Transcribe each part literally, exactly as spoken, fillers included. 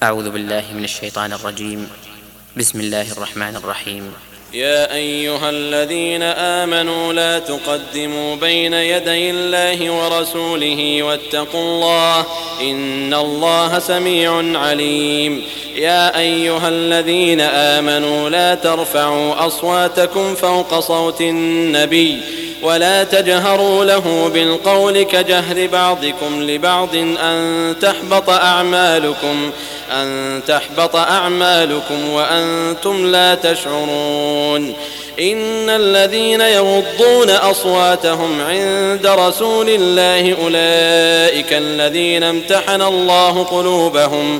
أعوذ بالله من الشيطان الرجيم. بسم الله الرحمن الرحيم. يا أيها الذين آمنوا لا تقدموا بين يدي الله ورسوله واتقوا الله إن الله سميع عليم. يا أيها الذين آمنوا لا ترفعوا أصواتكم فوق صوت النبي ولا تجهروا له بالقول كجهر بعضكم لبعض أن تحبط أعمالكم أن تحبط أعمالكم وأنتم لا تشعرون. إن الذين يغضون أصواتهم عند رسول الله أولئك الذين امتحن الله قلوبهم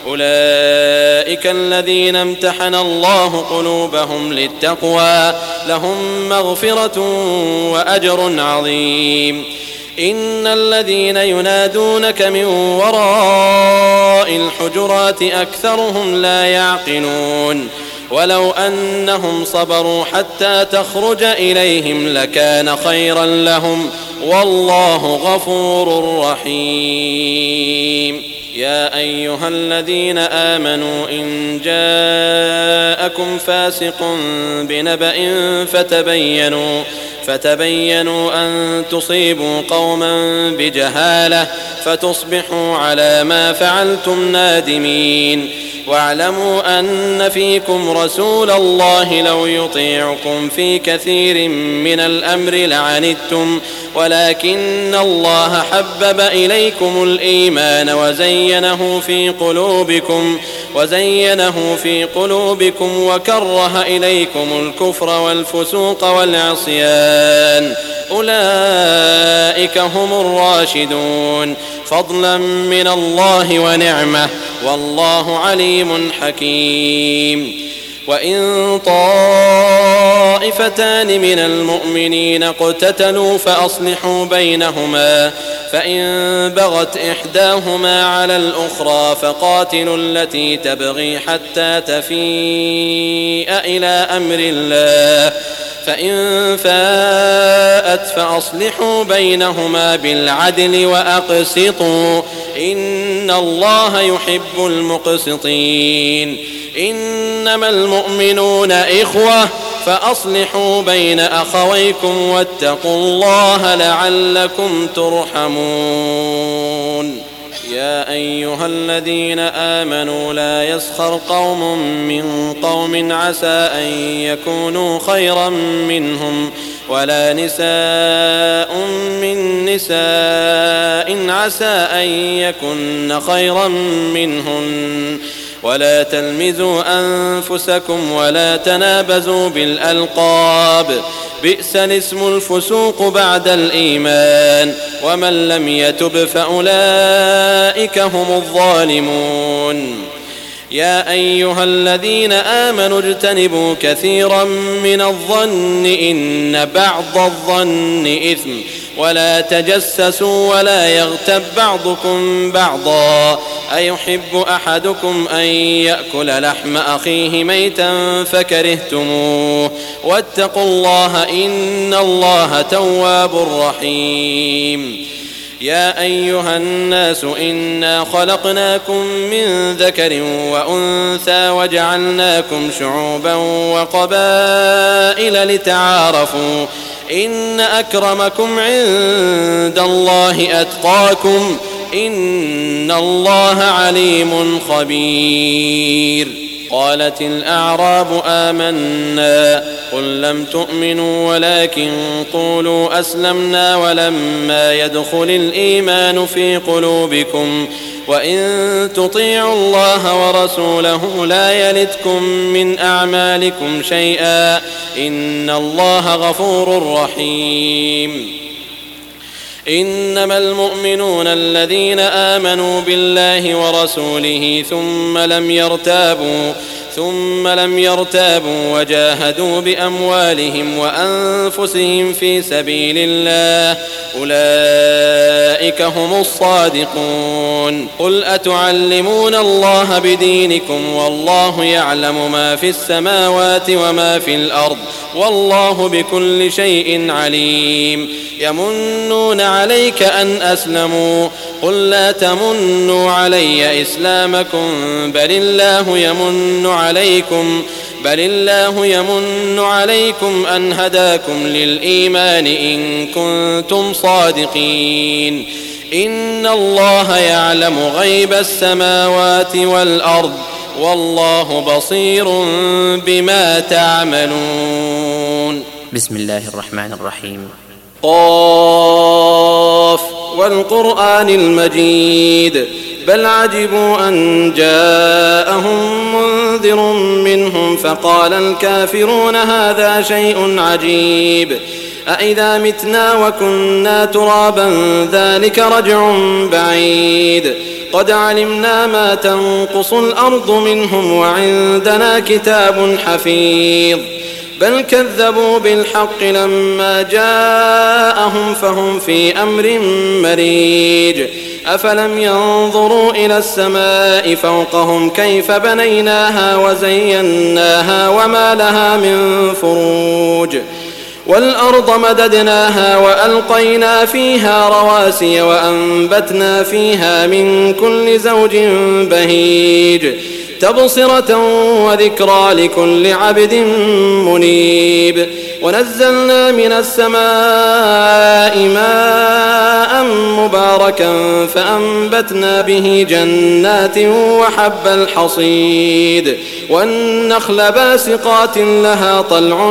أولئك الذين امتحن الله قلوبهم للتقوى لهم مغفرة وأجر عظيم. إن الذين ينادونك من وراء الحجرات أكثرهم لا يعقلون. ولو أنهم صبروا حتى تخرج إليهم لكان خيرا لهم والله غفور رحيم. يا أيها الذين آمنوا إن جاءكم فاسق بنبأ فتبينوا فتبينوا أن تصيبوا قوما بجهالة فتصبحوا على ما فعلتم نادمين. واعلموا أن فيكم رسول الله لو يطيعكم في كثير من الأمر لعنتم ولكن الله حبب إليكم الإيمان وزينه في قلوبكم وزينه في قلوبكم وكره إليكم الكفر والفسوق والعصيان أولئك هم الراشدون فضلا من الله ونعمة والله عليم حكيم. وإن طائفتان من المؤمنين اقتتلوا فأصلحوا بينهما فإن بغت إحداهما على الأخرى فقاتلوا التي تبغي حتى تفيء إلى أمر الله فإن فاءت فأصلحوا بينهما بالعدل وأقسطوا إن الله يحب المقسطين. إنما المؤمنون إخوة فأصلحوا بين أخويكم واتقوا الله لعلكم ترحمون. يا أيها الذين آمنوا لا يسخر قوم من قوم عسى أن يكونوا خيرا منهم ولا نساء من نساء عسى أن يكن خيرا منهن ولا تلمزوا أنفسكم ولا تنابزوا بالألقاب بئس الاسم الفسوق بعد الإيمان ومن لم يتب فأولئك هم الظالمون. يا أيها الذين آمنوا اجتنبوا كثيرا من الظن إن بعض الظن إثم ولا تجسسوا ولا يغتب بعضكم بعضا أيحب أحدكم أن يأكل لحم أخيه ميتا فكرهتموه واتقوا الله إن الله تواب رحيم. يا أيها الناس إنا خلقناكم من ذكر وأنثى وجعلناكم شعوبا وقبائل لتعارفوا إن أكرمكم عند الله أتقاكم إن الله عليم خبير. قالت الأعراب آمنا قل لم تؤمنوا ولكن قولوا أسلمنا ولما يدخل الإيمان في قلوبكم وإن تطيعوا الله ورسوله لا يلتكم من أعمالكم شيئا إن الله غفور رحيم. إنما المؤمنون الذين آمنوا بالله ورسوله ثم لم يرتابوا ثم لم يرتابوا وجاهدوا بأموالهم وأنفسهم في سبيل الله أولئك هم الصادقون. قل أتعلمون الله بدينكم والله يعلم ما في السماوات وما في الأرض والله بكل شيء عليم. يمنون عليك أن أسلموا قل لا تمنوا علي إسلامكم بل الله يمن عليكم بل الله يمن عليكم أن هداكم للإيمان إن كنتم صادقين إن الله يعلم غيب السماوات والأرض والله بصير بما تعملون. بسم الله الرحمن الرحيم. قاف والقرآن المجيد بل عجبوا أن جاءهم منذر منهم فقال الكافرون هذا شيء عجيب أإذا متنا وكنا ترابا ذلك رجع بعيد قد علمنا ما تنقص الأرض منهم وعندنا كتاب حفيظ بل كذبوا بالحق لما جاءهم فهم في أمر مريج أفلم ينظروا إلى السماء فوقهم كيف بنيناها وزيناها وما لها من فروج والأرض مددناها وألقينا فيها رواسي وأنبتنا فيها من كل زوج بهيج تبصرة وذكرى لكل عبد منيب ونزلنا من السماء ماء مباركا فأنبتنا به جنات وحب الحصيد والنخل باسقات لها طلع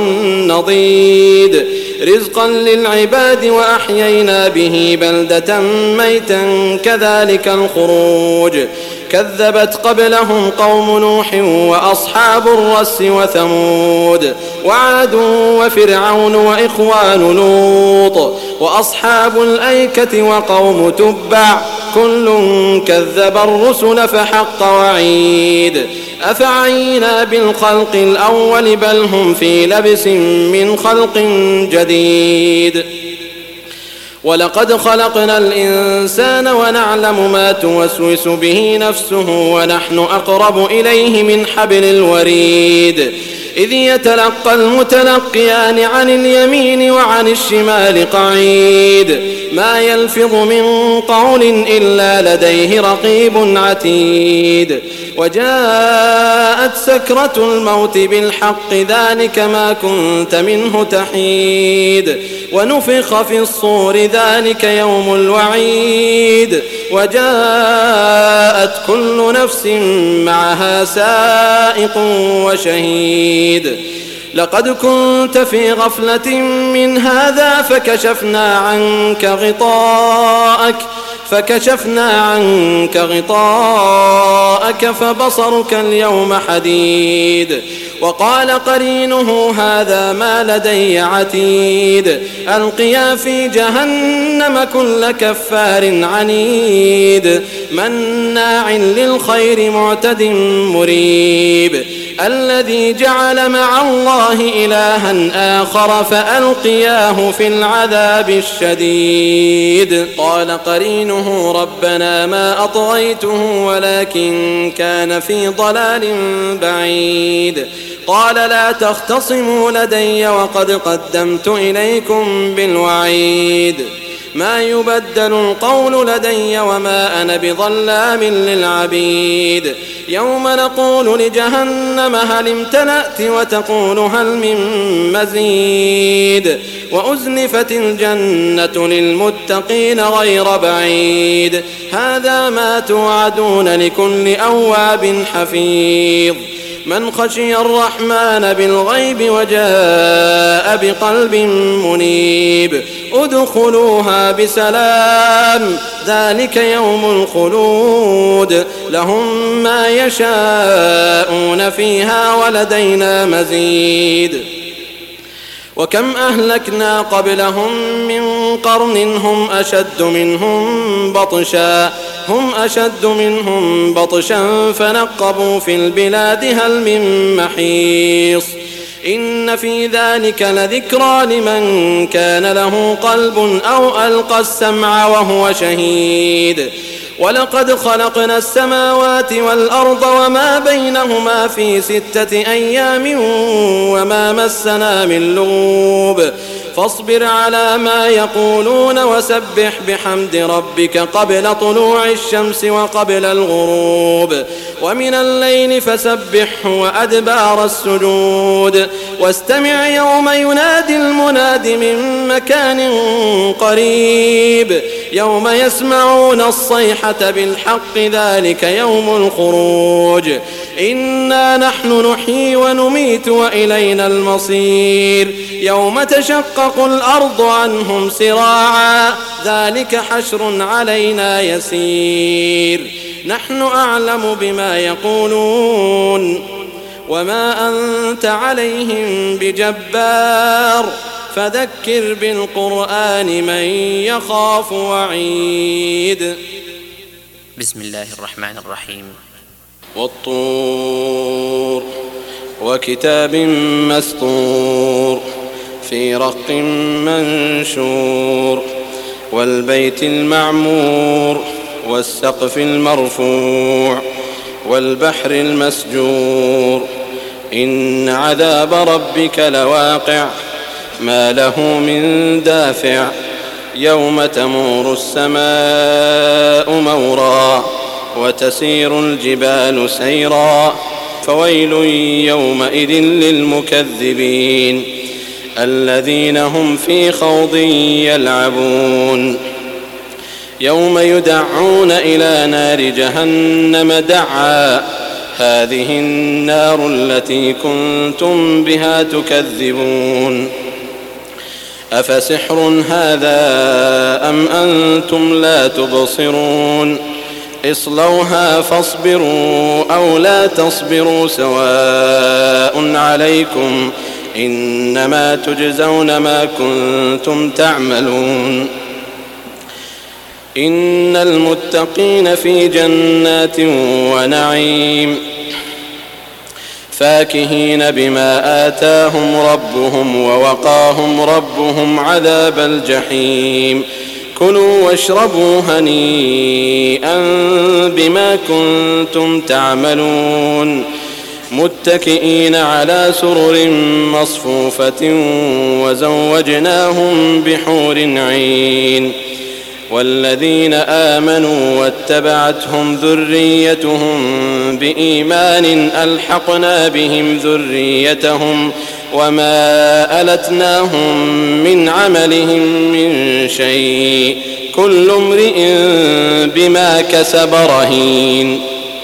نضيد رزقا للعباد وأحيينا به بلدة ميتا كذلك الخروج كذبت قبلهم قوم نوح وأصحاب الرس وثمود وعاد وفرعون وإخوان لوط وأصحاب الأيكة وقوم تبع كل كذب الرسل فحق وعيد أفعينا بالخلق الأول بل هم في لبس من خلق جديد ولقد خلقنا الإنسان ونعلم ما توسوس به نفسه ونحن أقرب إليه من حبل الوريد إذ يتلقى المتلقيان عن اليمين وعن الشمال قعيد ما يلفظ من قول إلا لديه رقيب عتيد وجاءت سكرة الموت بالحق ذلك ما كنت منه تحيد ونفخ في الصور ذلك يوم الوعيد وجاءت كل نفس معها سائق وشهيد لقد كنت في غفلة من هذا فكشفنا عنك غطاءك فكشفنا عنك غطاءك فبصرك اليوم حديد وقال قرينه هذا ما لدي عتيد ألقيا في جهنم كل كفار عنيد مناع للخير معتد مريب الذي جعل مع الله إلها آخر فألقياه في العذاب الشديد قال قرينه ربنا ما أطغيته ولكن كان في ضلال بعيد قال لا تختصموا لدي وقد قدمت إليكم بالوعيد ما يبدل القول لدي وما أنا بظلام للعبيد يوم نقول لجهنم هل امتلأت وتقول هل من مزيد وأزلفت الجنة للمتقين غير بعيد هذا ما توعدون لكل أواب حفيظ من خشي الرحمن بالغيب وجاء بقلب منيب ادخلوها بسلام ذلك يوم الخلود لهم ما يشاءون فيها ولدينا مزيد وكم أهلكنا قبلهم من قرن هم أشد منهم بطشا هم أشد منهم بطشا فنقبوا في البلاد هل من محيص إن في ذلك لذكرى لمن كان له قلب أو ألقى السمع وهو شهيد ولقد خلقنا السماوات والأرض وما بينهما في ستة أيام وما مسنا من لغوب فاصبر على ما يقولون وسبح بحمد ربك قبل طلوع الشمس وقبل الغروب ومن الليل فسبحه وأدبار السجود واستمع يوم ينادي المناد من مكان قريب يوم يسمعون الصيحة بالحق ذلك يوم الخروج إنا نحن نحيي ونميت وإلينا المصير يوم تشقق الأرض عنهم سراعا ذلك حشر علينا يسير نحن أعلم بما يقولون وما أنت عليهم بجبار فذكر بالقرآن من يخاف وعيد. بسم الله الرحمن الرحيم. والطور وكتاب مسطور في رق منشور والبيت المعمور والسقف المرفوع والبحر المسجور إن عذاب ربك لواقع ما له من دافع يوم تمور السماء مورا وتسير الجبال سيرا فويل يومئذ للمكذبين الذين هم في خوض يلعبون يوم يدعون إلى نار جهنم دعا هذه النار التي كنتم بها تكذبون أفسحر هذا أم أنتم لا تبصرون اصلوها فاصبروا أو لا تصبروا سواء عليكم إنما تجزون ما كنتم تعملون إن المتقين في جنات ونعيم فاكهين بما آتاهم ربهم ووقاهم ربهم عذاب الجحيم كلوا واشربوا هنيئا بما كنتم تعملون متكئين على سرر مصفوفة وزوجناهم بحور عين والذين آمنوا واتبعتهم ذريتهم بإيمان ألحقنا بهم ذريتهم وما ألتناهم من عملهم من شيء كل امرئ بما كسب رهين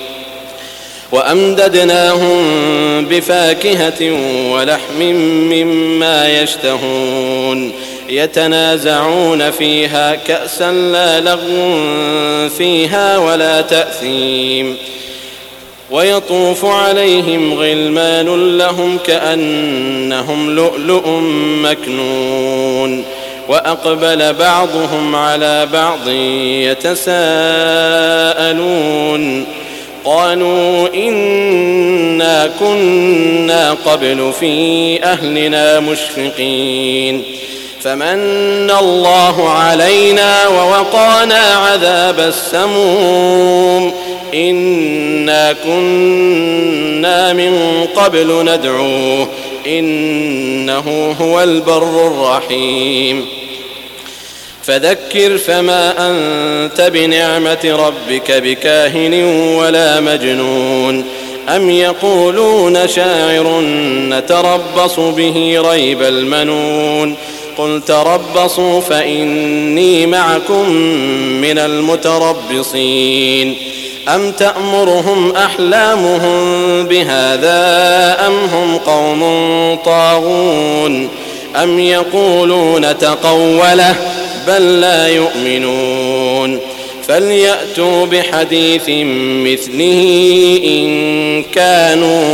وأمددناهم بفاكهة ولحم مما يشتهون يتنازعون فيها كأسا لا لغو فيها ولا تأثيم ويطوف عليهم غلمان لهم كأنهم لؤلؤ مكنون وأقبل بعضهم على بعض يتساءلون قالوا إنا كنا قبل في أهلنا مشفقين فمن الله علينا ووقانا عذاب السموم إنا كنا من قبل ندعوه إنه هو البر الرحيم فذكر فما أنت بنعمة ربك بكاهن ولا مجنون أم يقولون شاعر نتربص به ريب المنون قل تربصوا فإني معكم من المتربصين أم تأمرهم أحلامهم بهذا أم هم قوم طاغون أم يقولون تقوله بل لا يؤمنون فليأتوا بحديث مثله إن كانوا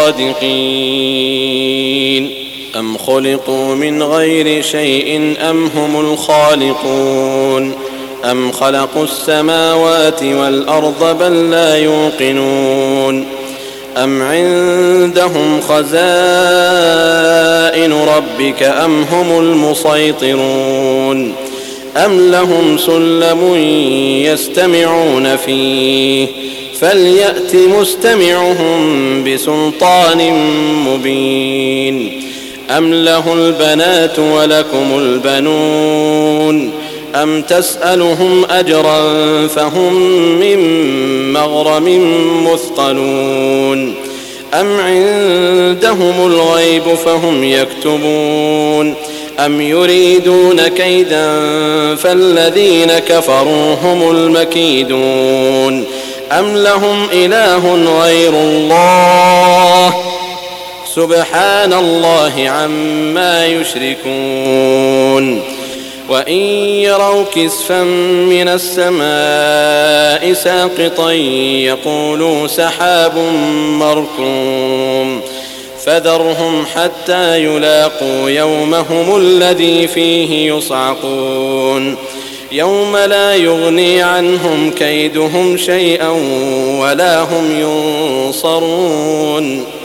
صادقين أم خلقوا من غير شيء أم هم الخالقون أم خلقوا السماوات والأرض بل لا يوقنون أم عندهم خزائن ربك أم هم المسيطرون أم لهم سلم يستمعون فيه فليأت مستمعهم بسلطان مبين أم له البنات ولكم البنون أم تسألهم أجرا فهم من مغرم مثقلون أم عندهم الغيب فهم يكتبون أم يريدون كيدا فالذين كفروا هم المكيدون أم لهم إله غير الله سبحان الله عما يشركون وإن يروا كسفا من السماء ساقطا يقولوا سحاب مركوم فذرهم حتى يلاقوا يومهم الذي فيه يصعقون يوم لا يغني عنهم كيدهم شيئا ولا هم ينصرون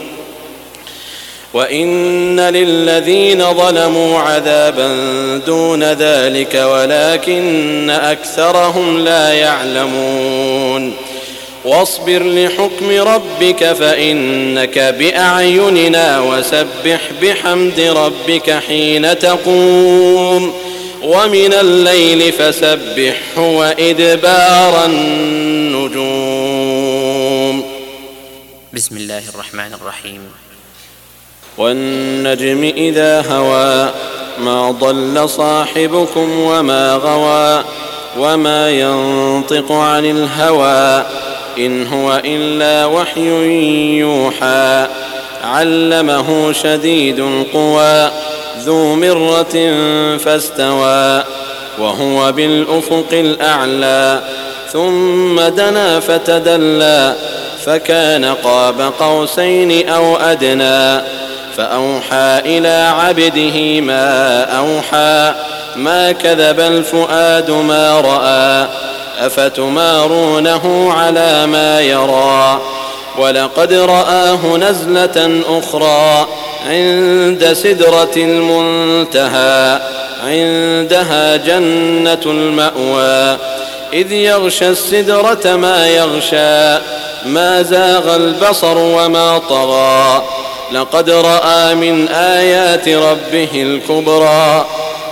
وإن للذين ظلموا عذابا دون ذلك ولكن أكثرهم لا يعلمون واصبر لحكم ربك فإنك بأعيننا وسبح بحمد ربك حين تقوم ومن الليل فسبحه وإدبار النجوم. بسم الله الرحمن الرحيم. والنجم إذا هوى ما ضل صاحبكم وما غوى وما ينطق عن الهوى إن هو إلا وحي يوحى علمه شديد القوى ذو مرة فاستوى وهو بالأفق الأعلى ثم دنا فتدلى فكان قاب قوسين أو أدنى فأوحى إلى عبده ما أوحى ما كذب الفؤاد ما رأى أفتمارونه على ما يرى ولقد رآه نزلة أخرى عند سدرة المنتهى عندها جنة المأوى إذ يغشى السدرة ما يغشى ما زاغ البصر وما طغى لقد رأى من آيات ربه الكبرى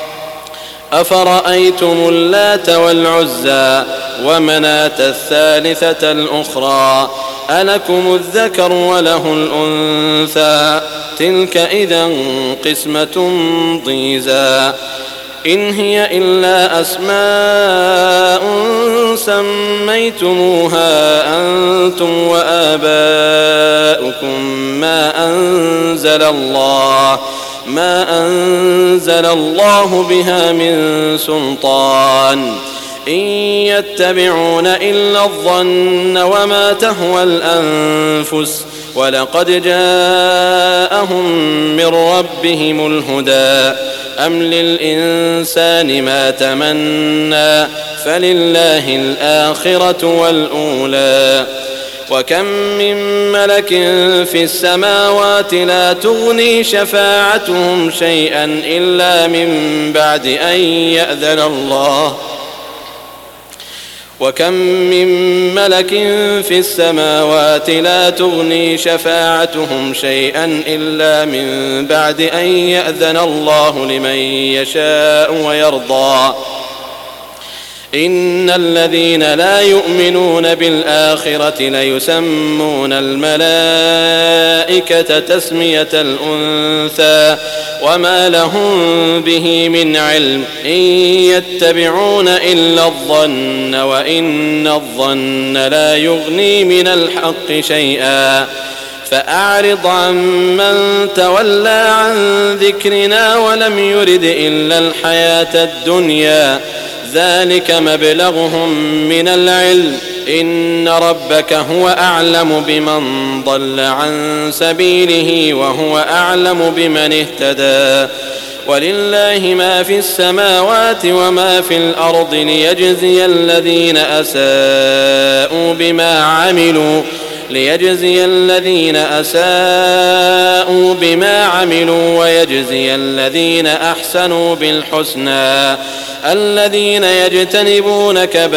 أفرأيتم اللات والعزى ومناة الثالثة الأخرى ألكم الذكر وله الأنثى تلك إذا قسمة ضيزى إن هي إلا أسماء سميتموها أنتم وآباؤكم ما أنزل الله ما أنزل الله بها من سلطان إن يتبعون إلا الظن وما تهوى الأنفس ولقد جاءهم من ربهم الهدى أم للإنسان ما تمنى فلله الآخرة والأولى وكم من ملك في السماوات لا تغني شفاعتهم شيئا إلا من بعد أن يأذن الله وكم من ملك في السماوات لا تغني شفاعتهم شيئا إلا من بعد أن يأذن الله لمن يشاء ويرضى إن الذين لا يؤمنون بالآخرة ليسمون الملائكة تسمية الأنثى وما لهم به من علم إن يتبعون إلا الظن وإن الظن لا يغني من الحق شيئا فأعرض عن من تولى عن ذكرنا ولم يرد إلا الحياة الدنيا ذلك مبلغهم من العلم إن ربك هو أعلم بمن ضل عن سبيله وهو أعلم بمن اهتدى ولله ما في السماوات وما في الأرض ليجزي الذين أساءوا بما عملوا ليجزي الذين أساءوا بما عملوا ويجزي الذين أحسنوا بالحسنى الذين يجتنبون كبائر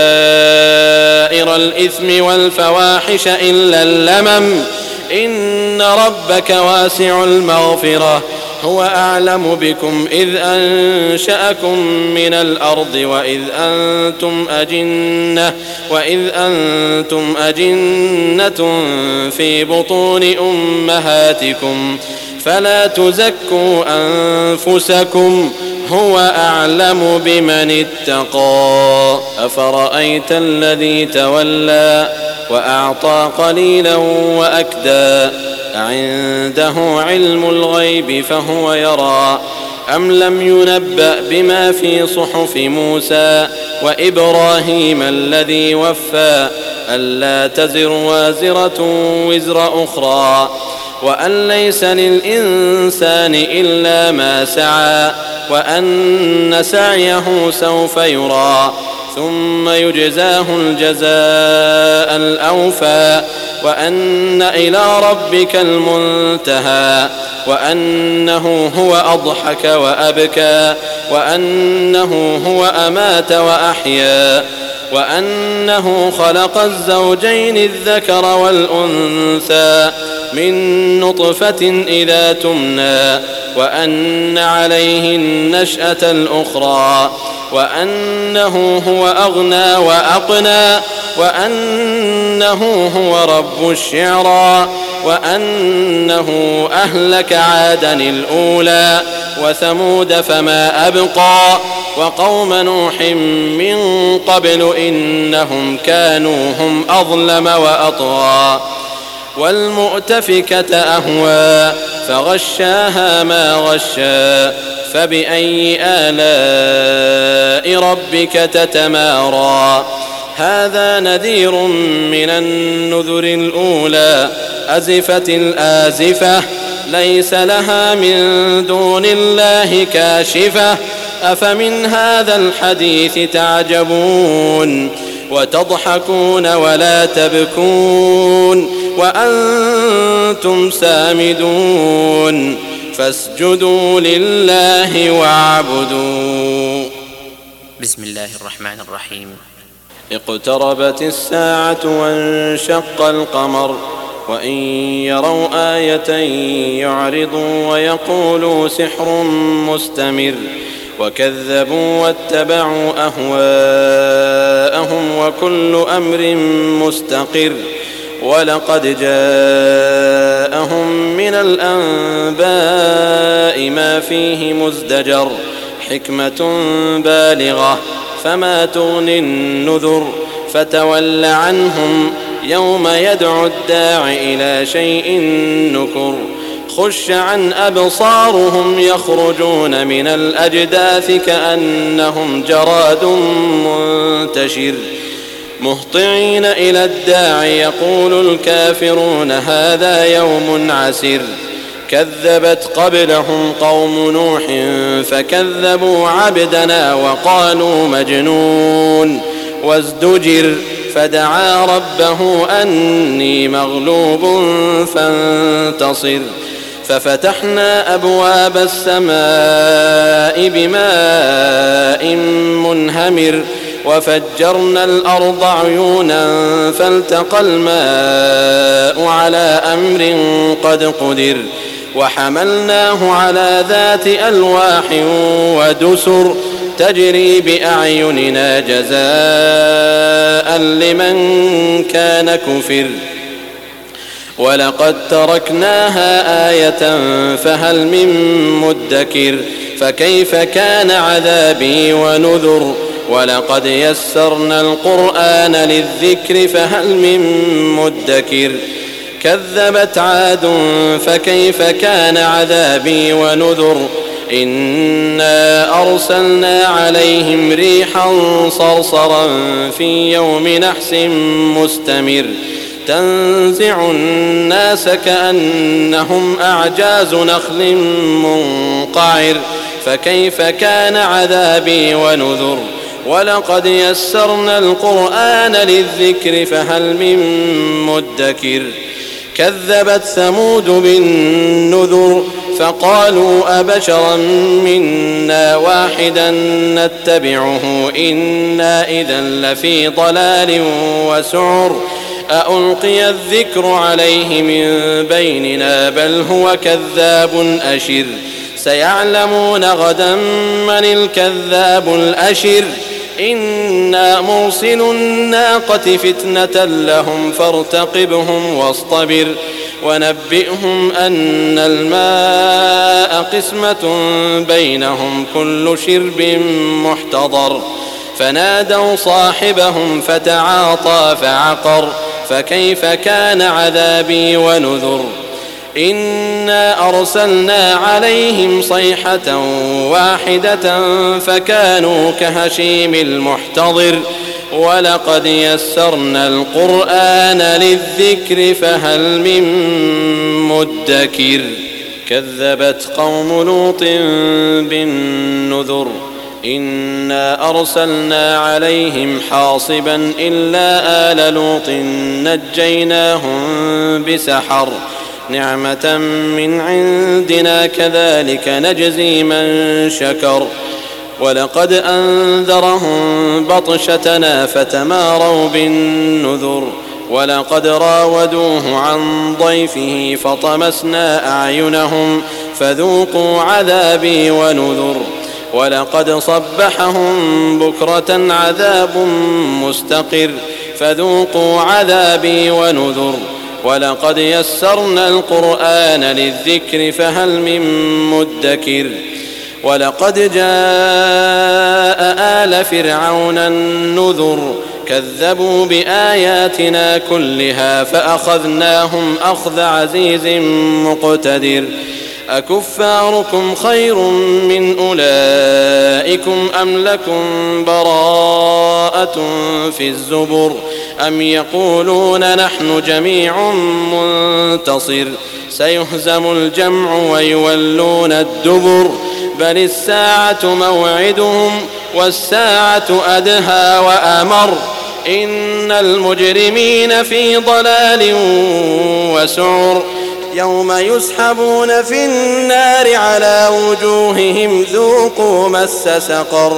الإثم والفواحش إلا اللمم إن ربك واسع المغفرة هو أعلم بكم إذ أنشأكم من الأرض وإذ أنتم أجنة وإذ أنتم أجنة في بطون أمهاتكم فلا تزكوا أنفسكم هو أعلم بمن اتقى. أفرأيت الذي تولى وأعطى قليلا وأكدى أعنده علم الغيب فهو يرى أم لم ينبأ بما في صحف موسى وإبراهيم الذي وفى ألا تزر وازرة وزر أخرى وأن ليس للإنسان إلا ما سعى وأن سعيه سوف يرى ثم يجزاه الجزاء الأوفى وأن إلى ربك المنتهى وأنه هو أضحك وأبكى وأنه هو أمات وأحيا وأنه خلق الزوجين الذكر والأنثى من نطفة إذا تمنى وأن عليه النشأة الأخرى وأنه هو أغنى وأقنى وأنه هو رب الشعرى وأنه أهلك عادا الأولى وثمود فما أبقى وقوم نوح من قبل إنهم كانوا هم أظلم وأطغى والمؤتفكة أهوى فغشاها ما غشى فبأي آلاء ربك تتمارى. هذا نذير من النذر الأولى أزفت الآزفة ليس لها من دون الله كاشفة أفمن هذا الحديث تعجبون وتضحكون ولا تبكون وأنتم سامدون فاسجدوا لله واعبدوا. بسم الله الرحمن الرحيم. اقتربت الساعة وانشق القمر وإن يروا آية يعرضوا ويقولوا سحر مستمر وكذبوا واتبعوا أهواءهم وكل أمر مستقر ولقد جاءهم من الأنباء ما فيه مزدجر حكمة بالغة فما تغني النذر فتول عنهم يوم يدعو الداع إلى شيء نكر خش عن أبصارهم يخرجون من الأجداث كأنهم جراد منتشر مهطعين إلى الداع يقول الكافرون هذا يوم عسر كذبت قبلهم قوم نوح فكذبوا عبدنا وقالوا مجنون وازدجر فدعا ربه أني مغلوب فانتصر ففتحنا أبواب السماء بماء منهمر وفجرنا الأرض عيونا فالتقى الماء على أمر قد قدر وحملناه على ذات ألواح ودسر تجري بأعيننا جزاء لمن كان كفر ولقد تركناها آية فهل من مدكر فكيف كان عذابي ونذر ولقد يسرنا القرآن للذكر فهل من مدكر كذبت عاد فكيف كان عذابي ونذر إنا أرسلنا عليهم ريحا صرصرا في يوم نحس مستمر تنزع الناس كأنهم أعجاز نخل منقعر فكيف كان عذابي ونذر ولقد يسرنا القرآن للذكر فهل من مدكر كذبت ثمود بالنذر فقالوا أبشرا منا واحدا نتبعه إنا إذا لفي ضلال وسعر أألقي الذكر عليه من بيننا بل هو كذاب أشر سيعلمون غدا من الكذاب الأشر إنا مرسل الناقة فتنة لهم فارتقبهم واصطبر ونبئهم أن الماء قسمة بينهم كل شرب محتضر فنادوا صاحبهم فتعاطى فعقر فكيف كان عذابي ونذر إنا أرسلنا عليهم صيحة واحدة فكانوا كهشيم المحتضر ولقد يسرنا القرآن للذكر فهل من مدكر كذبت قوم لوط بالنذر إنا أرسلنا عليهم حاصبا إلا آل لوط نجيناهم بسحر نعمة من عندنا كذلك نجزي من شكر ولقد أنذرهم بطشتنا فتماروا بالنذر ولقد راودوه عن ضيفه فطمسنا أعينهم فذوقوا عذابي ونذر ولقد صبحهم بكرة عذاب مستقر فذوقوا عذابي ونذر ولقد يسرنا القرآن للذكر فهل من مدكر ولقد جاء آل فرعون النذر كذبوا بآياتنا كلها فأخذناهم أخذ عزيز مقتدر أكفاركم خير من أولئكم أم لكم براءة في الزبر أم يقولون نحن جميع منتصر سيهزم الجمع ويولون الدبر بل الساعة موعدهم والساعة أدهى وأمر إن المجرمين في ضلال وسعر يوم يسحبون في النار على وجوههم ذوقوا مس سقر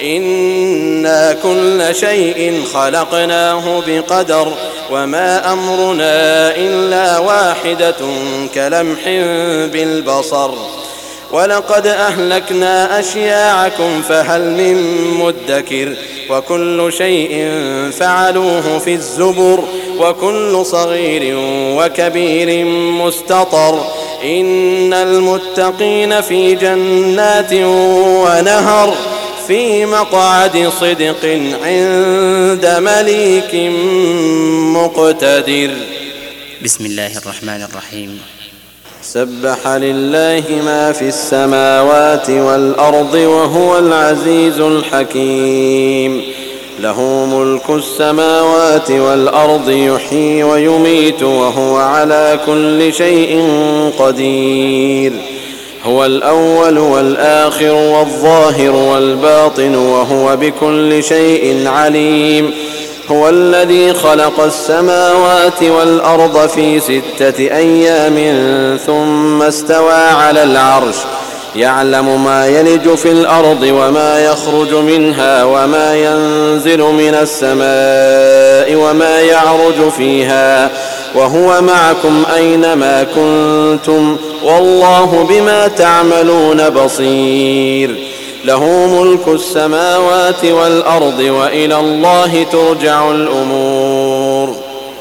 إنا كل شيء خلقناه بقدر وما أمرنا إلا واحدة كلمح بالبصر ولقد أهلكنا أشياعكم فهل من مدكر وكل شيء فعلوه في الزبر وكل صغير وكبير مستطر إن المتقين في جنات ونهر في مقعد صدق عند مليك مقتدر. بسم الله الرحمن الرحيم. سبح لله ما في السماوات والأرض وهو العزيز الحكيم له ملك السماوات والأرض يحيي ويميت وهو على كل شيء قدير هو الأول والآخر والظاهر والباطن وهو بكل شيء عليم هو الذي خلق السماوات والأرض في ستة أيام ثم استوى على العرش يعلم ما يلج في الأرض وما يخرج منها وما ينزل من السماء وما يعرج فيها وهو معكم أينما كنتم والله بما تعملون بصير له ملك السماوات والأرض وإلى الله ترجع الأمور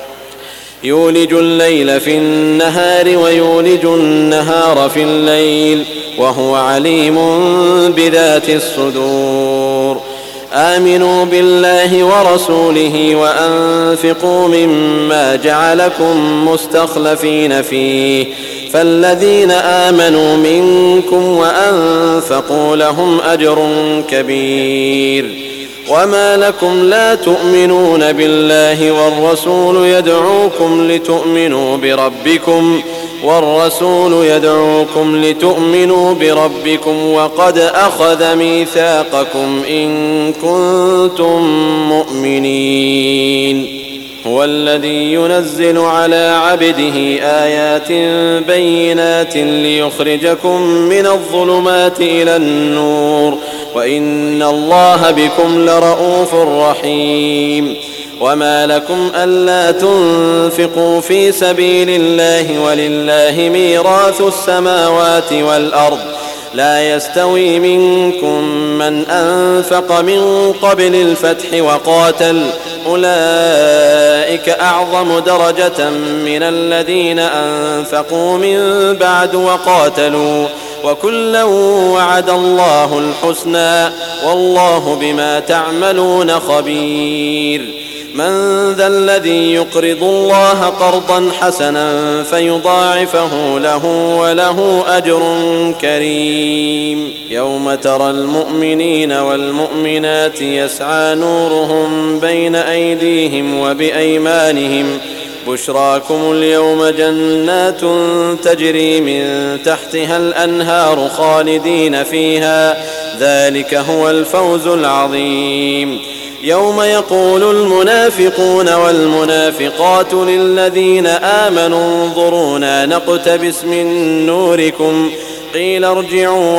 يولج الليل في النهار ويولج النهار في الليل وهو عليم بذات الصدور آمنوا بالله ورسوله وأنفقوا مما جعلكم مستخلفين فيه فالذين آمنوا منكم وأنفقوا لهم أجر كبير وما لكم لا تؤمنون بالله والرسول يدعوكم لتؤمنوا بربكم والرسول يدعوكم لتؤمنوا بربكم وقد أخذ ميثاقكم إن كنتم مؤمنين هو الذي ينزل على عبده آيات بينات ليخرجكم من الظلمات إلى النور وإن الله بكم لرؤوف رحيم وما لكم ألا تنفقوا في سبيل الله ولله ميراث السماوات والأرض لا يستوي منكم من أنفق من قبل الفتح وقاتل أولئك أعظم درجة من الذين أنفقوا من بعد وقاتلوا وكلا وعد الله الحسنى والله بما تعملون خبير. من ذا الذي يقرض الله قرضا حسنا فيضاعفه له وله أجر كريم. يوم ترى المؤمنين والمؤمنات يسعى نورهم بين أيديهم وبأيمانهم بشراكم اليوم جنات تجري من تحتها الأنهار خالدين فيها ذلك هو الفوز العظيم. يوم يقول المنافقون والمنافقات للذين آمنوا انظرونا نقتبس من نوركم قيل ارجعوا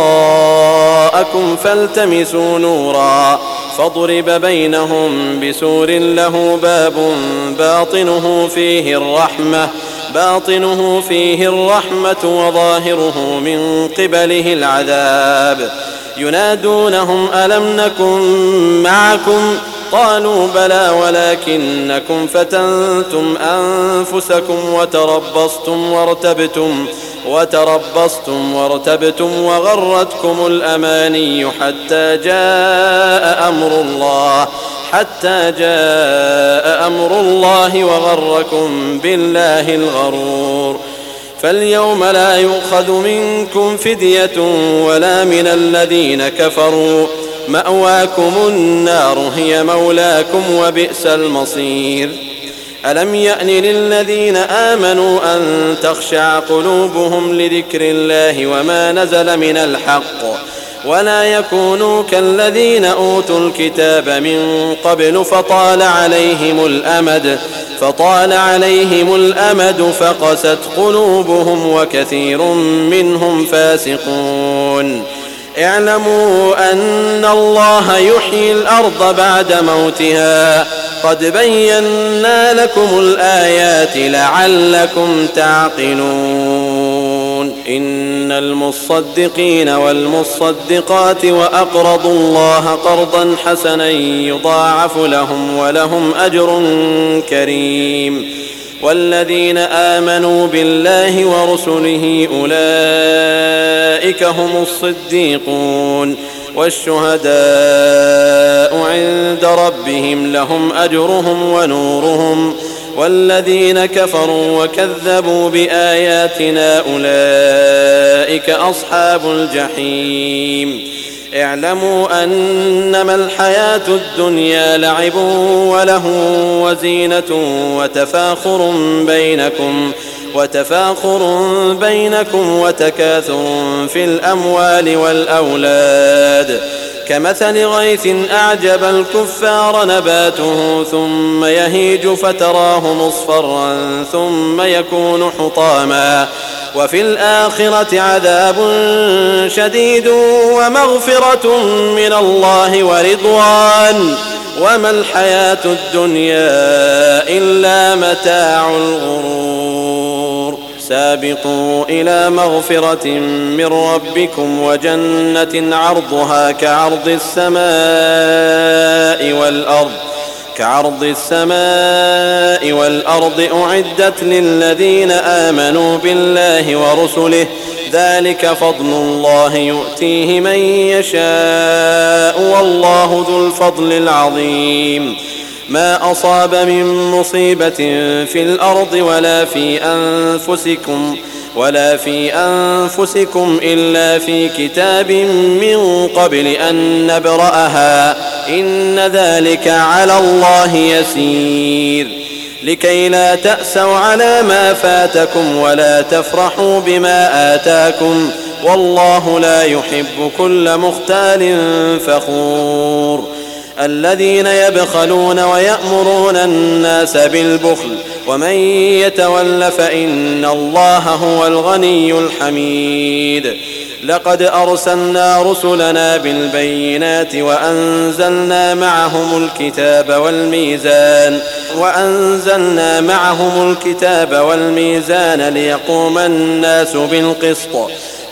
وراءكم فالتمسوا نورا فاضرب بينهم بسور له باب باطنه فيه الرحمة باطنه فيه الرحمة وظاهره من قبله العذاب. ينادونهم ألم نكن معكم قالوا بلى ولكنكم فتنتم أنفسكم وتربصتم وارتبتم وتربصتم وارتبتم وغرتكم الأماني حتى جاء أمر الله حتى جاء أمر الله وغركم بالله الغرور. فاليوم لا يؤخذ منكم فدية ولا من الذين كفروا مأواكم النار هي مولاكم وبئس المصير. ألم يأن للذين آمنوا أن تخشع قلوبهم لذكر الله وما نزل من الحق ولا يكونوا كالذين أوتوا الكتاب من قبل فطال عليهم الأمد فطال عليهم الأمد فقست قلوبهم وكثير منهم فاسقون. اعلموا أن الله يحيي الأرض بعد موتها قد بينا لكم الآيات لعلكم تعقلون. إن المصدقين والمصدقات وأقرضوا الله قرضا حسنا يضاعف لهم ولهم أجر كريم. والذين آمنوا بالله ورسله أولئك هم الصديقون والشهداء عند ربهم لهم أجرهم ونورهم. والذين كفروا وكذبوا بآياتنا أولئك أصحاب الجحيم. اعلموا أنما الحياة الدنيا لعب وله وزينة وتفاخر بينكم وتفاخر بينكم وتكاثر في الأموال والأولاد كمثل غيث أعجب الكفار نباته ثم يهيج فتراه مصفرا ثم يكون حطاما وفي الآخرة عذاب شديد ومغفرة من الله ورضوان وما الحياة الدنيا إلا متاع الغرور. سابقوا إلى مغفرة من ربكم وجنة عرضها كعرض السماء والأرض كعرض السماء والأرض أعدت للذين آمنوا بالله ورسله ذلك فضل الله يؤتيه من يشاء والله ذو الفضل العظيم. ما أصاب من مصيبة في الأرض ولا في أنفسكم ولا في أنفسكم إلا في كتاب من قبل أن نبرأها إن ذلك على الله يسير. لكي لا تأسوا على ما فاتكم ولا تفرحوا بما آتاكم والله لا يحب كل مختال فخور. الذين يبخلون ويأمرون الناس بالبخل ومن يتول فإن الله هو الغني الحميد. لقد أرسلنا رسلنا بالبينات وأنزلنا معهم الكتاب والميزان وأنزلنا معهم الكتاب والميزان ليقوم الناس بالقسط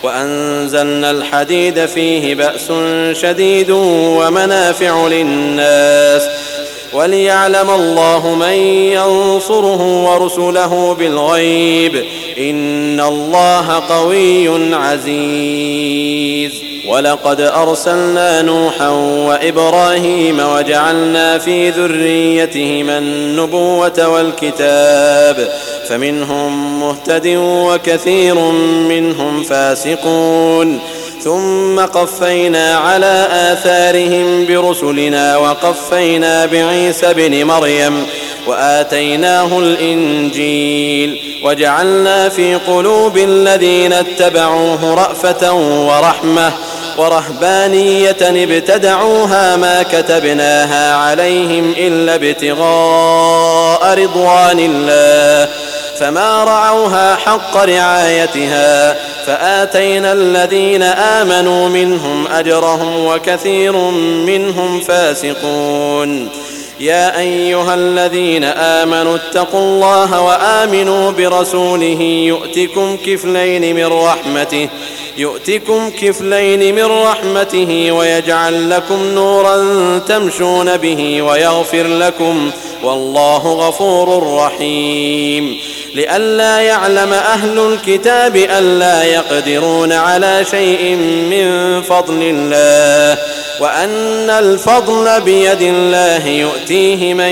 وأنزلنا الحديد فيه بأس شديد ومنافع للناس وليعلم الله من ينصره ورسله بالغيب إن الله قوي عزيز. ولقد أرسلنا نوحا وإبراهيم وجعلنا في ذريتهما النبوة والكتاب فمنهم مهتد وكثير منهم فاسقون ثم قفينا على آثارهم برسلنا وقفينا بعيسى ابن مريم وآتيناه الإنجيل وجعلنا في قلوب الذين اتبعوه رأفة ورحمة ورهبانية ابتدعوها ما كتبناها عليهم إلا ابتغاء رضوان الله فما رعوها حق رعايتها فآتينا الذين آمنوا منهم أجرهم وكثير منهم فاسقون. يا أيها الذين آمنوا اتقوا الله وآمنوا برسوله يؤتكم كفلين من رحمته يؤتكم كفلين من رحمته ويجعل لكم نورا تمشون به ويغفر لكم والله غفور رحيم. لئلا يعلم أهل الكتاب ألا يقدرون على شيء من فضل الله وأن الفضل بيد الله يؤتيه من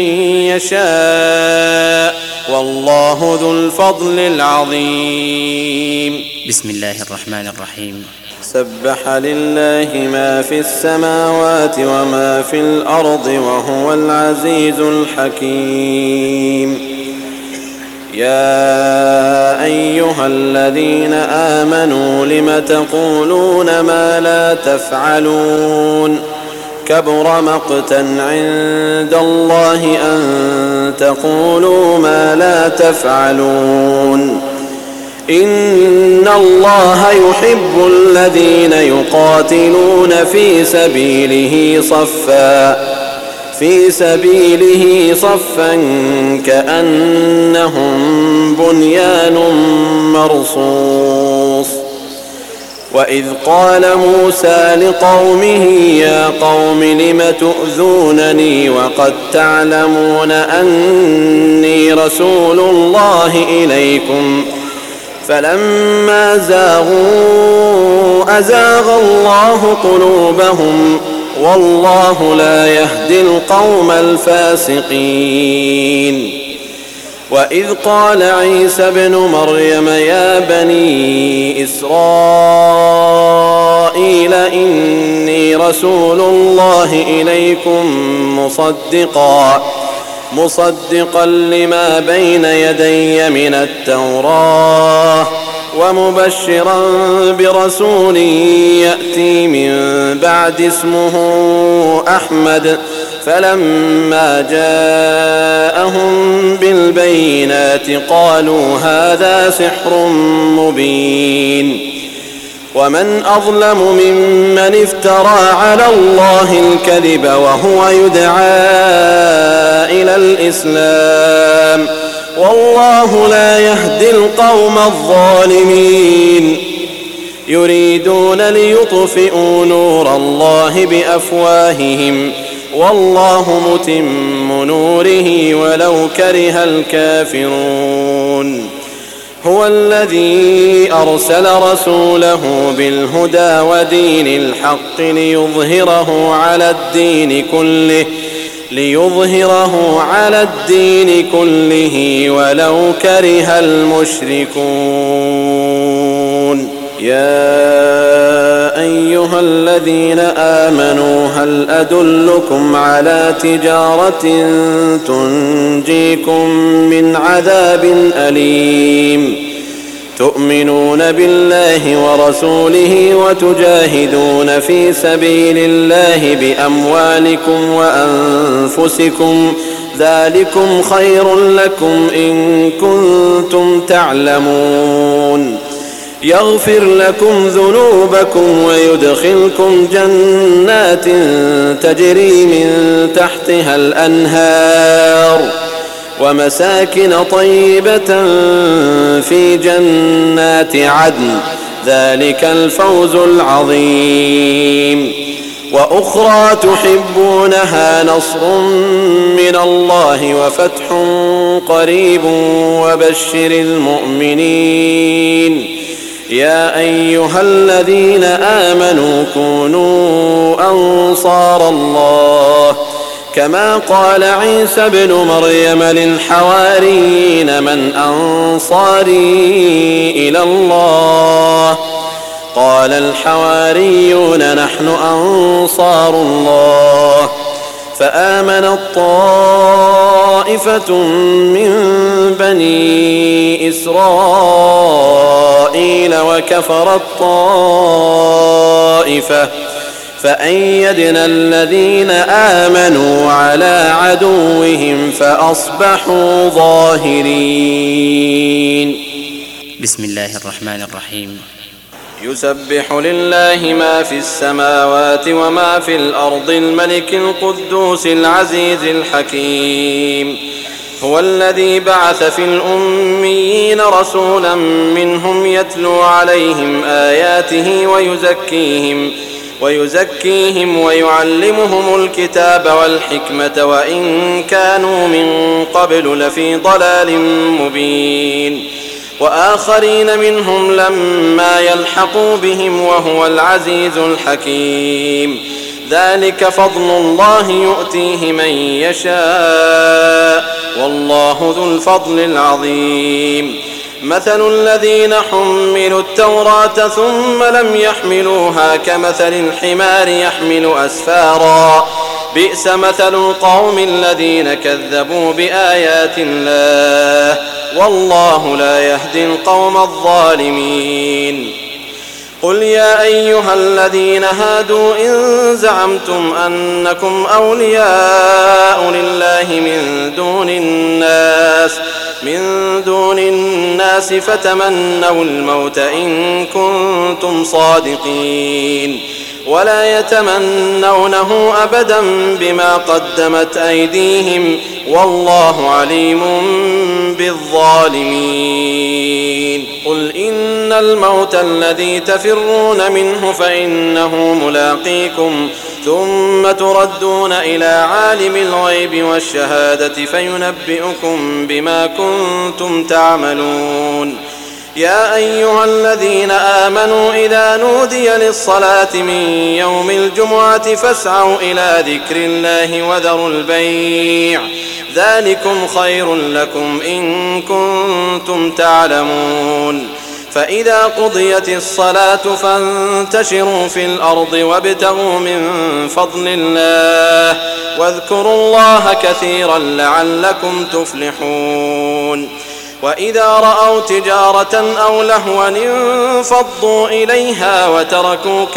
يشاء والله ذو الفضل العظيم. بسم الله الرحمن الرحيم. سبح لله ما في السماوات وما في الأرض وهو العزيز الحكيم. يا أيها الذين آمنوا لم تقولون ما لا تفعلون كبر مقتا عند الله أن تقولوا ما لا تفعلون إن الله يحب الذين يقاتلون في سبيله صفا في سبيله صفا كأنهم بنيان مرصوص. وإذ قال موسى لقومه يا قوم لم تؤذونني وقد تعلمون أني رسول الله إليكم فلما زاغوا أزاغ الله قلوبهم والله لا يهدي القوم الفاسقين. وإذ قال عيسى ابن مريم يا بني إسرائيل إني رسول الله إليكم مصدقا مصدقا لما بين يدي من التوراة ومبشرا برسول يأتي من بعد اسمه أحمد فلما جاءهم بالبينات قالوا هذا سحر مبين. ومن أظلم ممن افترى على الله الكذب وهو يدعى إلى الإسلام والله لا يهدي القوم الظالمين. يريدون ليطفئوا نور الله بأفواههم والله متم نوره ولو كره الكافرون. هو الذي أرسل رسوله بالهدى ودين الحق ليظهره على الدين كله ليظهره على الدين كله ولو كره المشركون. يا أيها الذين آمنوا هل أدلكم على تجارة تنجيكم من عذاب أليم تؤمنون بالله ورسوله وتجاهدون في سبيل الله بأموالكم وأنفسكم ذلكم خير لكم إن كنتم تعلمون. يغفر لكم ذنوبكم ويدخلكم جنات تجري من تحتها الأنهار ومساكن طيبة في جنات عدن ذلك الفوز العظيم. وأخرى تحبونها نصر من الله وفتح قريب وبشر المؤمنين. يا أيها الذين آمنوا كونوا أنصار الله كما قال عيسى ابن مريم للحواريين من أنصاري إلى الله قال الحواريون نحن أنصار الله. فآمنت طائفة من بني إسرائيل وكفرت طائفة فأيدنا الذين آمنوا على عدوهم فأصبحوا ظاهرين. بسم الله الرحمن الرحيم. يسبح لله ما في السماوات وما في الأرض الملك القدوس العزيز الحكيم. هو الذي بعث في الأميين رسولا منهم يتلو عليهم آياته ويزكيهم ويزكيهم ويعلمهم الكتاب والحكمة وإن كانوا من قبل لفي ضلال مبين. وآخرين منهم لما يلحقوا بهم وهو العزيز الحكيم. ذلك فضل الله يؤتيه من يشاء والله ذو الفضل العظيم. مثل الذين حملوا التوراة ثم لم يحملوها كمثل الحمار يحمل أسفارا بئس مثل القوم الذين كذبوا بآيات الله والله لا يهدي القوم الظالمين. قل يا أيها الذين هادوا إن زعمتم أنكم أولياء لله من دون الناس من دون الناس فتمنوا الموت إن كنتم صادقين ولا يتمنونه أبدا بما قدمت أيديهم والله عليم بالظالمين. قل إن الموت الذي تفرون منه فإنه ملاقيكم ثم تردون إلى عالم الغيب والشهادة فينبئكم بما كنتم تعملون. يا أيها الذين آمنوا إذا نودي للصلاة من يوم الجمعة فاسعوا إلى ذكر الله وذروا البيع ذلكم خير لكم إن كنتم تعلمون. فإذا قضيت الصلاة فانتشروا في الأرض وابتغوا من فضل الله واذكروا الله كثيرا لعلكم تفلحون. وإذا رأوا تجارة أو لهوا انفضوا إليها وتركوك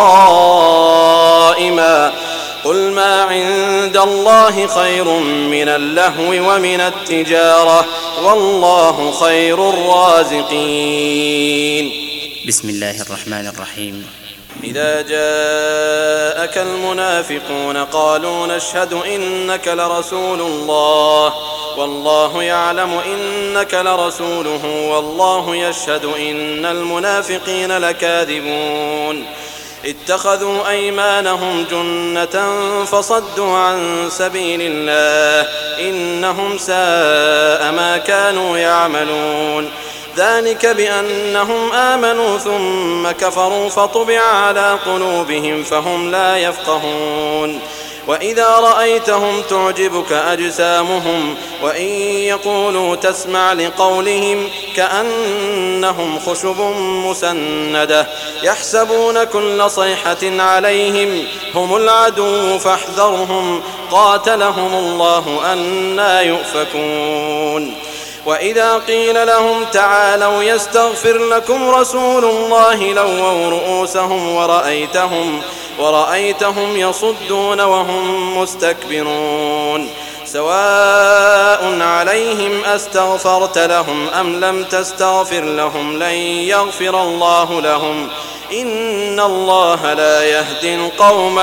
قائما قل ما عند الله خير من اللهو ومن التجارة والله خير الرازقين. بسم الله الرحمن الرحيم. إذا جاءك المنافقون قالوا نشهد إنك لرسول الله والله يعلم إنك لرسوله والله يشهد إن المنافقين لكاذبون. اتخذوا أيمانهم جنة فصدوا عن سبيل الله إنهم ساء ما كانوا يعملون. ذلك بأنهم آمنوا ثم كفروا فطبع على قلوبهم فهم لا يفقهون. وإذا رأيتهم تعجبك أجسامهم وإن يقولوا تسمع لقولهم كأنهم خشب مسندة يحسبون كل صيحة عليهم هم العدو فاحذرهم قاتلهم الله أنى يؤفكون. وإذا قيل لهم تعالوا يستغفر لكم رسول الله لووا رؤوسهم ورأيتهم, ورأيتهم يصدون وهم مستكبرون. سواء عليهم أستغفرت لهم أم لم تستغفر لهم لن يغفر الله لهم إن الله لا يهدي القوم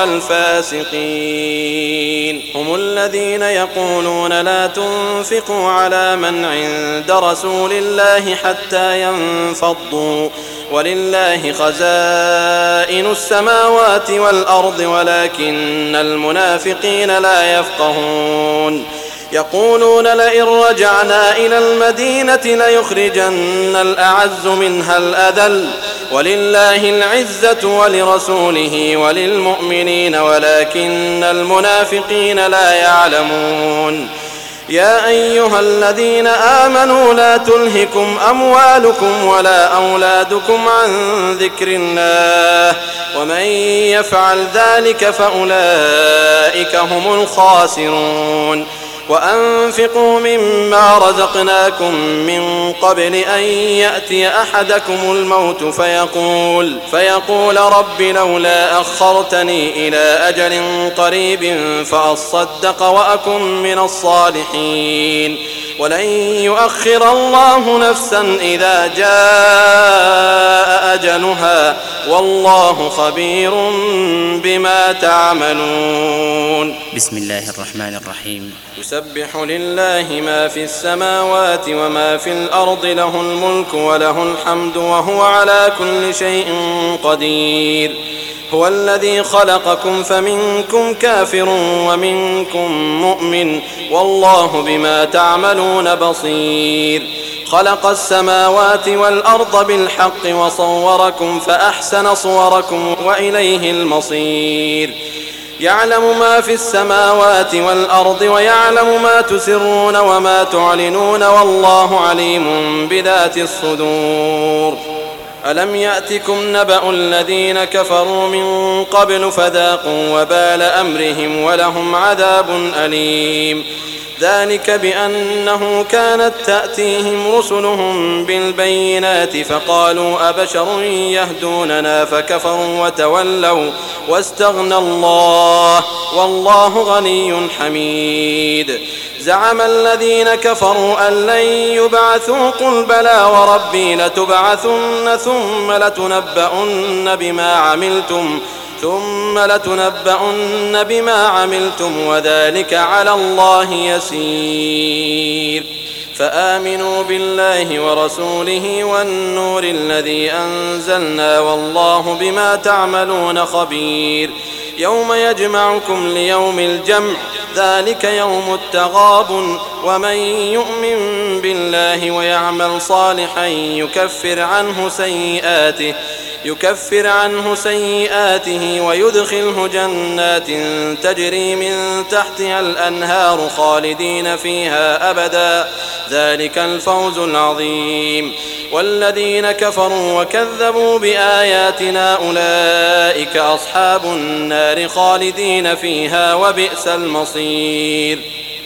الفاسقين. هم الذين يقولون لا تنفقوا على من عند رسول الله حتى ينفضوا ولله خزائن السماوات والأرض ولكن المنافقين لا يفقهون. يقولون لئن رجعنا إلى المدينة ليخرجن الأعز منها الأذل ولله العزة ولرسوله وللمؤمنين ولكن المنافقين لا يعلمون. يا أيها الذين آمنوا لا تلهكم أموالكم ولا أولادكم عن ذكر الله ومن يفعل ذلك فأولئك هم الخاسرون. وأنفقوا مما رزقناكم من قبل أن يأتي أحدكم الموت فيقول, فيقول رب لولا أخرتني إلى أجل قريب فأصدق وأكن من الصالحين ولن يؤخر الله نفسا إذا جاء أجلها والله خبير بما تعملون. بسم الله الرحمن الرحيم. يسبح لله ما في السماوات وما في الأرض له الملك وله الحمد وهو على كل شيء قدير. هو الذي خلقكم فمنكم كافر ومنكم مؤمن والله بما تعملون بصير. خلق السماوات والأرض بالحق وصوركم فأحسن صوركم وإليه المصير. يعلم ما في السماوات والأرض ويعلم ما تسرون وما تعلنون والله عليم بذات الصدور. ألم يأتكم نبأ الذين كفروا من قبل فذاقوا وبال أمرهم ولهم عذاب أليم. ذلك بأنه كانت تأتيهم رسلهم بالبينات فقالوا أبشر يهدوننا فكفروا وتولوا واستغنى الله والله غني حميد. زعم الذين كفروا أن لن يبعثوا قل بلى وربي لتبعثن ثم لتنبؤن بما عملتم ثم لتنبؤن بما عملتم وذلك على الله يسير. فآمنوا بالله ورسوله والنور الذي أنزلنا والله بما تعملون خبير. يوم يجمعكم ليوم الجمع ذلك يوم التغابن ومن يؤمن بالله ويعمل صالحا يكفر عنه سيئاته يكفر عنه سيئاته ويدخله جنات تجري من تحتها الأنهار خالدين فيها أبدا ذلك الفوز العظيم. والذين كفروا وكذبوا بآياتنا أولئك أصحاب النار خالدين فيها وبئس المصير.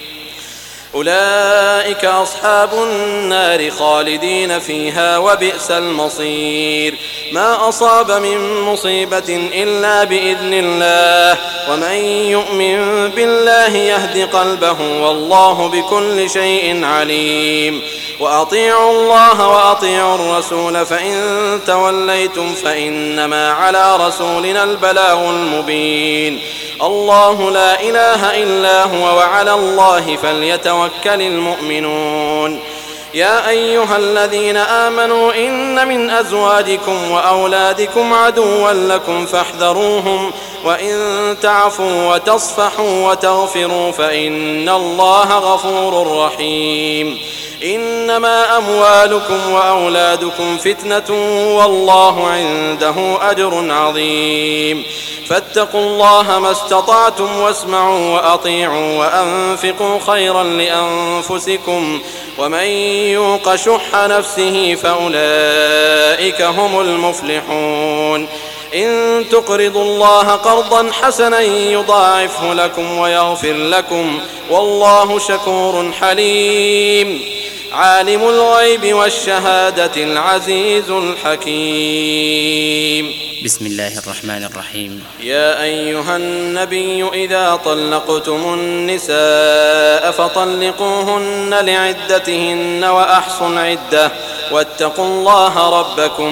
أولئك أصحاب النار خالدين فيها وبئس المصير. ما أصاب من مصيبة إلا بإذن الله ومن يؤمن بالله يهد قلبه والله بكل شيء عليم. وأطيعوا الله وأطيعوا الرسول فإن توليتم فإنما على رسولنا البلاغ المبين. الله لا إله إلا هو وعلى الله فليتوكل المؤمنون. يا أيها الذين آمنوا إن من أزواجكم وأولادكم عدوا لكم فاحذروهم وإن تعفوا وتصفحوا وتغفروا فإن الله غفور رحيم. إنما أموالكم وأولادكم فتنة والله عنده أجر عظيم. فاتقوا الله ما استطعتم واسمعوا وأطيعوا وأنفقوا خيرا لأنفسكم ومن يوق شح نفسه فأولئك هم المفلحون. إن تقرضوا الله قرضا حسنا يضاعفه لكم ويغفر لكم والله شكور حليم. عالم الغيب والشهادة العزيز الحكيم. بسم الله الرحمن الرحيم. يا أيها النبي إذا طلقتم النساء فطلقوهن لعدتهن وأحصوا العدة واتقوا الله ربكم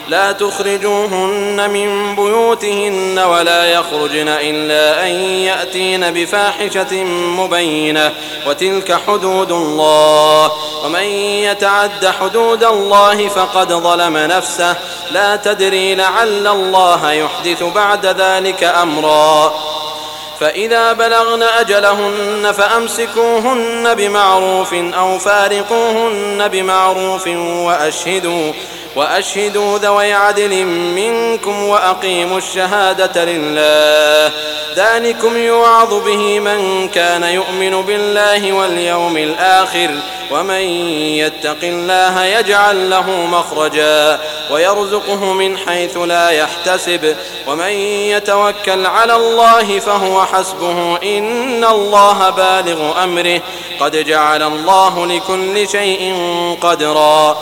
لا تخرجوهن من بيوتهن ولا يخرجن إلا أن يأتين بفاحشة مبينة وتلك حدود الله ومن يتعد حدود الله فقد ظلم نفسه لا تدري لعل الله يحدث بعد ذلك أمرا فإذا بلغن أجلهن فأمسكوهن بمعروف أو فارقوهن بمعروف وأشهدوا وأشهدوا ذوي عدل منكم وأقيموا الشهادة لله ذلكم يوعظ به من كان يؤمن بالله واليوم الآخر ومن يتق الله يجعل له مخرجا ويرزقه من حيث لا يحتسب ومن يتوكل على الله فهو حسبه إن الله بالغ أمره قد جعل الله لكل شيء قدرا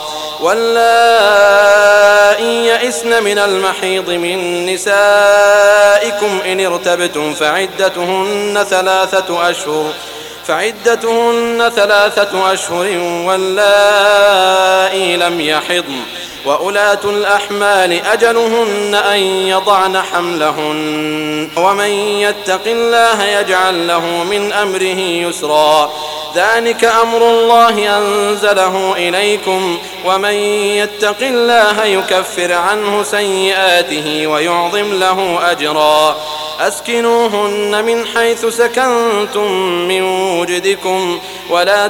واللائي يئسن من المحيض من نسائكم إن ارتبتم فعدتهن ثلاثة أشهر فعدتهن ثلاثة أشهر واللائي لم يحضن وأولاة الأحمال أجلهن أن يضعن حملهن ومن يتق الله يجعل له من أمره يسرا ذلك أمر الله أنزله إليكم ومن يتق الله يكفر عنه سيئاته ويعظم له أجرا أسكنوهن من حيث سكنتم من وجدكم ولا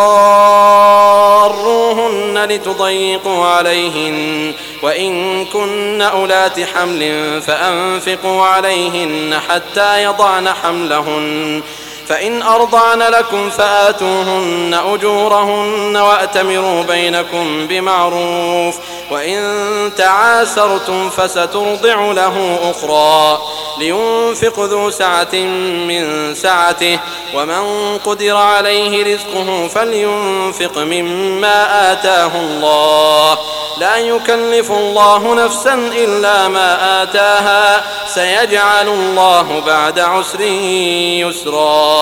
تضاروهن لتضيقوا عليهن وإن كن أولات حمل فأنفقوا عليهن حتى يضعن حملهن فإن أرضعن لكم فآتوهن أجورهن وأتمروا بينكم بمعروف وإن تعاسرتم فسترضع له أخرى لينفق ذو سعة من سعته ومن قدر عليه رزقه فلينفق مما آتاه الله لا يكلف الله نفسا إلا ما آتاها سيجعل الله بعد عسر يسرا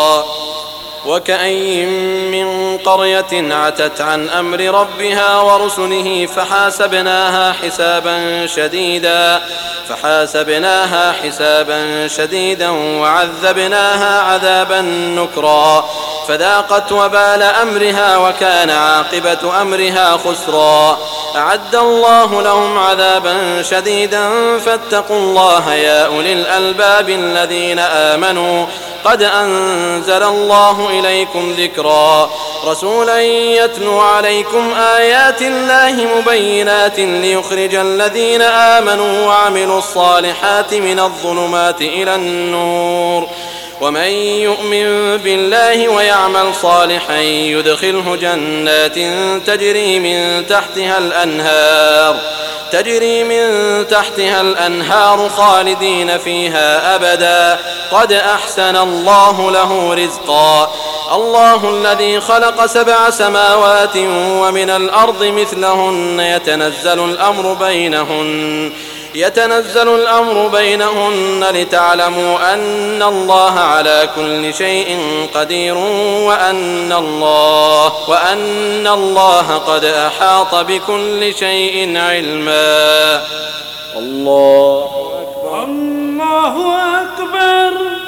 وكأين من قرية عتت عن أمر ربها ورسله فحاسبناها حسابا شديدا فحاسبناها حسابا شديدا وعذبناها عذابا نكرا فذاقت وبال أمرها وكان عاقبة أمرها خسرا أعد الله لهم عذابا شديدا فاتقوا الله يا أولي الألباب الذين آمنوا قد أنزل الله إليكم ذكرا رسولا يتلو عليكم آيات الله مبينات ليخرج الذين آمنوا وعملوا الصالحات من الظلمات إلى النور ومن يؤمن بالله ويعمل صالحا يدخله جنات تجري من تحتها الأنهار تجري من تحتها الأنهار خالدين فيها أبدا قد أحسن الله له رزقا الله الذي خلق سبع سماوات ومن الأرض مثلهن يتنزل الأمر بينهن يتنزل الأمر بينهن لتعلموا أن الله على كل شيء قدير وأن الله وأن الله قد أحاط بكل شيء علما. الله أكبر. الله أكبر.